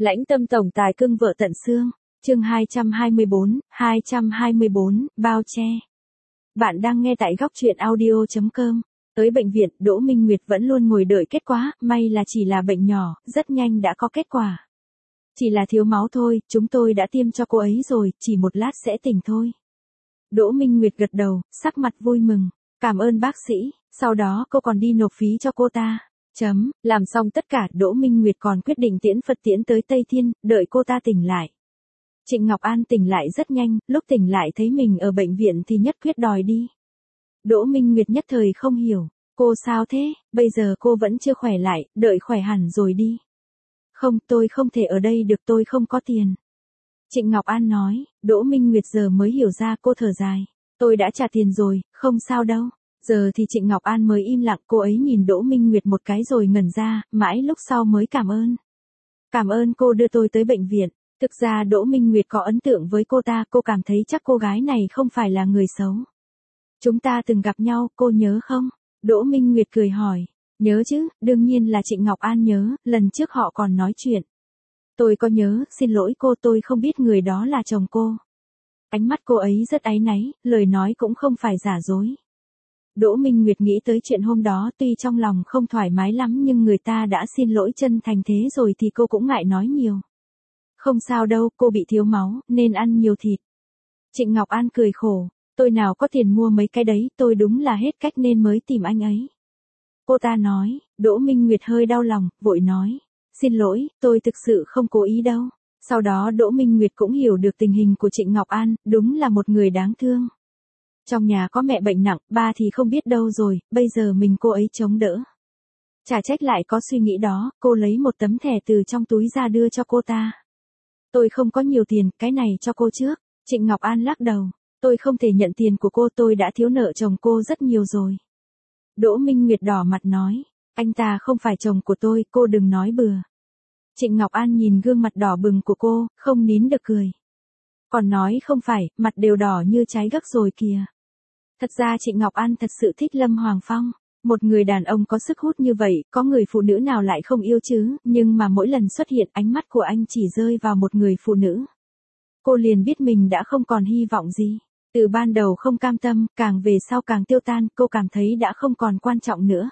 Lãnh tâm tổng tài cưng vợ tận xương. Chương 224, bao che. Bạn đang nghe tại góc truyện audio.com. Tới bệnh viện, Đỗ Minh Nguyệt vẫn luôn ngồi đợi kết quả, may là chỉ là bệnh nhỏ, rất nhanh đã có kết quả. Chỉ là thiếu máu thôi, chúng tôi đã tiêm cho cô ấy rồi, chỉ một lát sẽ tỉnh thôi. Đỗ Minh Nguyệt gật đầu, sắc mặt vui mừng. Cảm ơn bác sĩ, sau đó cô còn đi nộp phí cho cô ta. Làm xong tất cả, Đỗ Minh Nguyệt còn quyết định tiễn Phật tiễn tới Tây Thiên, đợi cô ta tỉnh lại. Trịnh Ngọc An tỉnh lại rất nhanh, lúc tỉnh lại thấy mình ở bệnh viện thì nhất quyết đòi đi. Đỗ Minh Nguyệt nhất thời không hiểu, cô sao thế, bây giờ cô vẫn chưa khỏe lại, đợi khỏe hẳn rồi đi. Không, tôi không thể ở đây được, tôi không có tiền. Trịnh Ngọc An nói. Đỗ Minh Nguyệt giờ mới hiểu ra, cô thở dài. Tôi đã trả tiền rồi, không sao đâu. Giờ thì Trịnh Ngọc An mới im lặng, cô ấy nhìn Đỗ Minh Nguyệt một cái rồi ngẩn ra, mãi lúc sau mới cảm ơn. Cảm ơn cô đưa tôi tới bệnh viện. Thực ra Đỗ Minh Nguyệt có ấn tượng với cô ta, cô cảm thấy chắc cô gái này không phải là người xấu. Chúng ta từng gặp nhau, cô nhớ không? Đỗ Minh Nguyệt cười hỏi. Nhớ chứ, đương nhiên là Trịnh Ngọc An nhớ, lần trước họ còn nói chuyện. Tôi có nhớ, xin lỗi cô, tôi không biết người đó là chồng cô. Ánh mắt cô ấy rất áy náy, lời nói cũng không phải giả dối. Đỗ Minh Nguyệt nghĩ tới chuyện hôm đó, tuy trong lòng không thoải mái lắm nhưng người ta đã xin lỗi chân thành thế rồi thì cô cũng ngại nói nhiều. Không sao đâu, cô bị thiếu máu, nên ăn nhiều thịt. Trịnh Ngọc An cười khổ, tôi nào có tiền mua mấy cái đấy, tôi đúng là hết cách nên mới tìm anh ấy. Cô ta nói. Đỗ Minh Nguyệt hơi đau lòng, vội nói. Xin lỗi, tôi thực sự không cố ý đâu. Sau đó Đỗ Minh Nguyệt cũng hiểu được tình hình của Trịnh Ngọc An, đúng là một người đáng thương. Trong nhà có mẹ bệnh nặng, ba thì không biết đâu rồi, bây giờ mình cô ấy chống đỡ. Chả trách lại có suy nghĩ đó, cô lấy một tấm thẻ từ trong túi ra đưa cho cô ta. Tôi không có nhiều tiền, cái này cho cô trước. Trịnh Ngọc An lắc đầu. Tôi không thể nhận tiền của cô, tôi đã thiếu nợ chồng cô rất nhiều rồi. Đỗ Minh Nguyệt đỏ mặt nói. Anh ta không phải chồng của tôi, cô đừng nói bừa. Trịnh Ngọc An nhìn gương mặt đỏ bừng của cô, không nín được cười. Còn nói không phải, mặt đều đỏ như trái gấc rồi kìa. Thật ra Trịnh Ngọc An thật sự thích Lâm Hoàng Phong. Một người đàn ông có sức hút như vậy, có người phụ nữ nào lại không yêu chứ, nhưng mà mỗi lần xuất hiện ánh mắt của anh chỉ rơi vào một người phụ nữ. Cô liền biết mình đã không còn hy vọng gì. Từ ban đầu không cam tâm, càng về sau càng tiêu tan, cô cảm thấy đã không còn quan trọng nữa.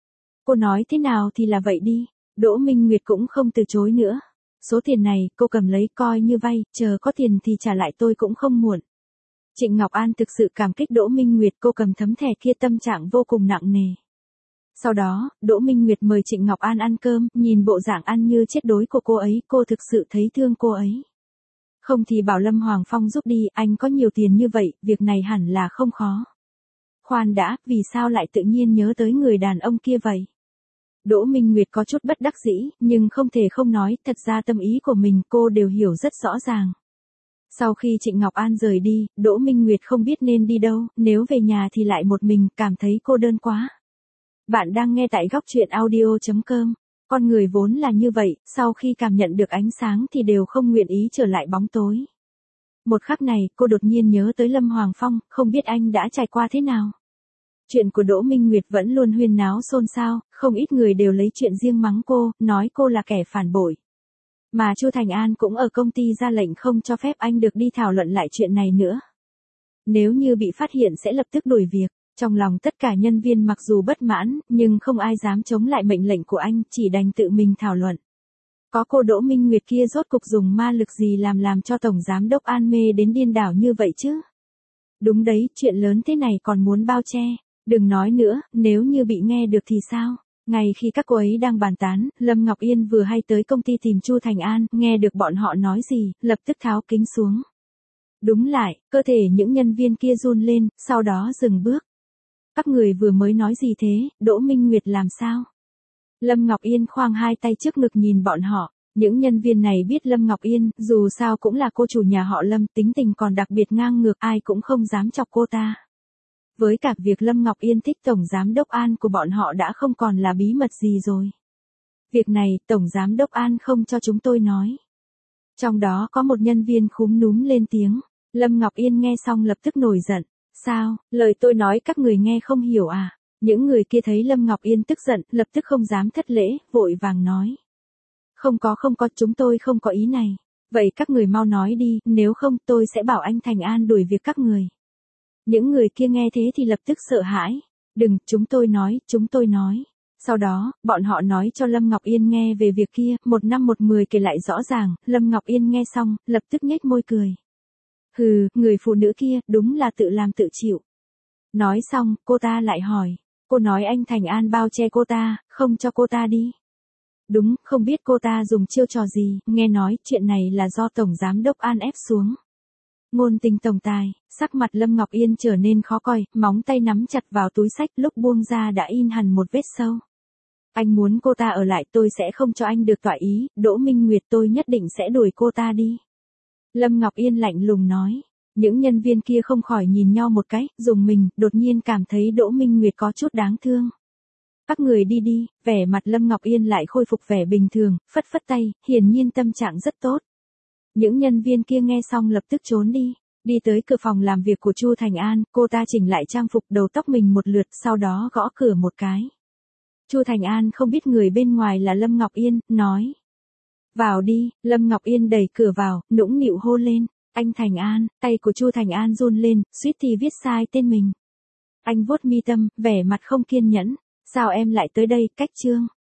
Cô nói thế nào thì là vậy đi. Đỗ Minh Nguyệt cũng không từ chối nữa. Số tiền này, cô cầm lấy coi như vay, chờ có tiền thì trả lại tôi cũng không muộn. Trịnh Ngọc An thực sự cảm kích Đỗ Minh Nguyệt, cô cầm tấm thẻ kia tâm trạng vô cùng nặng nề. Sau đó, Đỗ Minh Nguyệt mời Trịnh Ngọc An ăn cơm, nhìn bộ dạng ăn như chết đói của cô ấy, cô thực sự thấy thương cô ấy. Không thì bảo Lâm Hoàng Phong giúp đi, anh có nhiều tiền như vậy, việc này hẳn là không khó. Khoan đã, vì sao lại tự nhiên nhớ tới người đàn ông kia vậy? Đỗ Minh Nguyệt có chút bất đắc dĩ, nhưng không thể không nói, thật ra tâm ý của mình cô đều hiểu rất rõ ràng. Sau khi Trịnh Ngọc An rời đi, Đỗ Minh Nguyệt không biết nên đi đâu, nếu về nhà thì lại một mình, cảm thấy cô đơn quá. Bạn đang nghe tại góc truyện audio.com. Con người vốn là như vậy, sau khi cảm nhận được ánh sáng thì đều không nguyện ý trở lại bóng tối. Một khắc này, cô đột nhiên nhớ tới Lâm Hoàng Phong, không biết anh đã trải qua thế nào. Chuyện của Đỗ Minh Nguyệt vẫn luôn huyên náo xôn xao, không ít người đều lấy chuyện riêng mắng cô, nói cô là kẻ phản bội. Mà Chu Thành An cũng ở công ty ra lệnh không cho phép anh được đi thảo luận lại chuyện này nữa. Nếu như bị phát hiện sẽ lập tức đuổi việc. Trong lòng tất cả nhân viên mặc dù bất mãn, nhưng không ai dám chống lại mệnh lệnh của anh, chỉ đành tự mình thảo luận. Có cô Đỗ Minh Nguyệt kia rốt cục dùng ma lực gì làm cho Tổng Giám Đốc An mê đến điên đảo như vậy chứ? Đúng đấy, chuyện lớn thế này còn muốn bao che. Đừng nói nữa, nếu như bị nghe được thì sao? Ngay khi các cô ấy đang bàn tán, Lâm Ngọc Yên vừa hay tới công ty tìm Chu Thành An, nghe được bọn họ nói gì, lập tức tháo kính xuống. Đúng lại, cơ thể những nhân viên kia run lên, sau đó dừng bước. Các người vừa mới nói gì thế, Đỗ Minh Nguyệt làm sao? Lâm Ngọc Yên khoang hai tay trước ngực nhìn bọn họ. Những nhân viên này biết Lâm Ngọc Yên, dù sao cũng là cô chủ nhà họ Lâm, tính tình còn đặc biệt ngang ngược, ai cũng không dám chọc cô ta. Với cả việc Lâm Ngọc Yên thích Tổng Giám Đốc An của bọn họ đã không còn là bí mật gì rồi. Việc này, Tổng Giám Đốc An không cho chúng tôi nói. Trong đó có một nhân viên khúm núm lên tiếng. Lâm Ngọc Yên nghe xong lập tức nổi giận. Sao, lời tôi nói các người nghe không hiểu à? Những người kia thấy Lâm Ngọc Yên tức giận, lập tức không dám thất lễ, vội vàng nói. Không có, chúng tôi không có ý này. Vậy các người mau nói đi, nếu không tôi sẽ bảo anh Thành An đuổi việc các người. Những người kia nghe thế thì lập tức sợ hãi. Đừng, chúng tôi nói. Sau đó, bọn họ nói cho Lâm Ngọc Yên nghe về việc kia, 1 5 1 10 kể lại rõ ràng, Lâm Ngọc Yên nghe xong, lập tức nhếch môi cười. Hừ, người phụ nữ kia, đúng là tự làm tự chịu. Nói xong, cô ta lại hỏi. Cô nói anh Thành An bao che cô ta, không cho cô ta đi. Đúng, không biết cô ta dùng chiêu trò gì, nghe nói chuyện này là do Tổng Giám đốc An ép xuống. Ngôn tình tổng tài, sắc mặt Lâm Ngọc Yên trở nên khó coi, móng tay nắm chặt vào túi sách lúc buông ra đã in hẳn một vết sâu. Anh muốn cô ta ở lại tôi sẽ không cho anh được tỏa ý, Đỗ Minh Nguyệt tôi nhất định sẽ đuổi cô ta đi. Lâm Ngọc Yên lạnh lùng nói. Những nhân viên kia không khỏi nhìn nhau một cái, rùng mình, đột nhiên cảm thấy Đỗ Minh Nguyệt có chút đáng thương. Các người đi đi, vẻ mặt Lâm Ngọc Yên lại khôi phục vẻ bình thường, phất phất tay, hiển nhiên tâm trạng rất tốt. Những nhân viên kia nghe xong lập tức trốn đi. Đi tới cửa phòng làm việc của Chu Thành An, cô ta chỉnh lại trang phục đầu tóc mình một lượt, sau đó gõ cửa một cái. Chu Thành An không biết người bên ngoài là Lâm Ngọc Yên, nói. Vào đi, Lâm Ngọc Yên đẩy cửa vào, nũng nịu hô lên. Anh Thành An, tay của Chu Thành An run lên, suýt thì viết sai tên mình. Anh vuốt mi tâm, vẻ mặt không kiên nhẫn. Sao em lại tới đây, cách trương?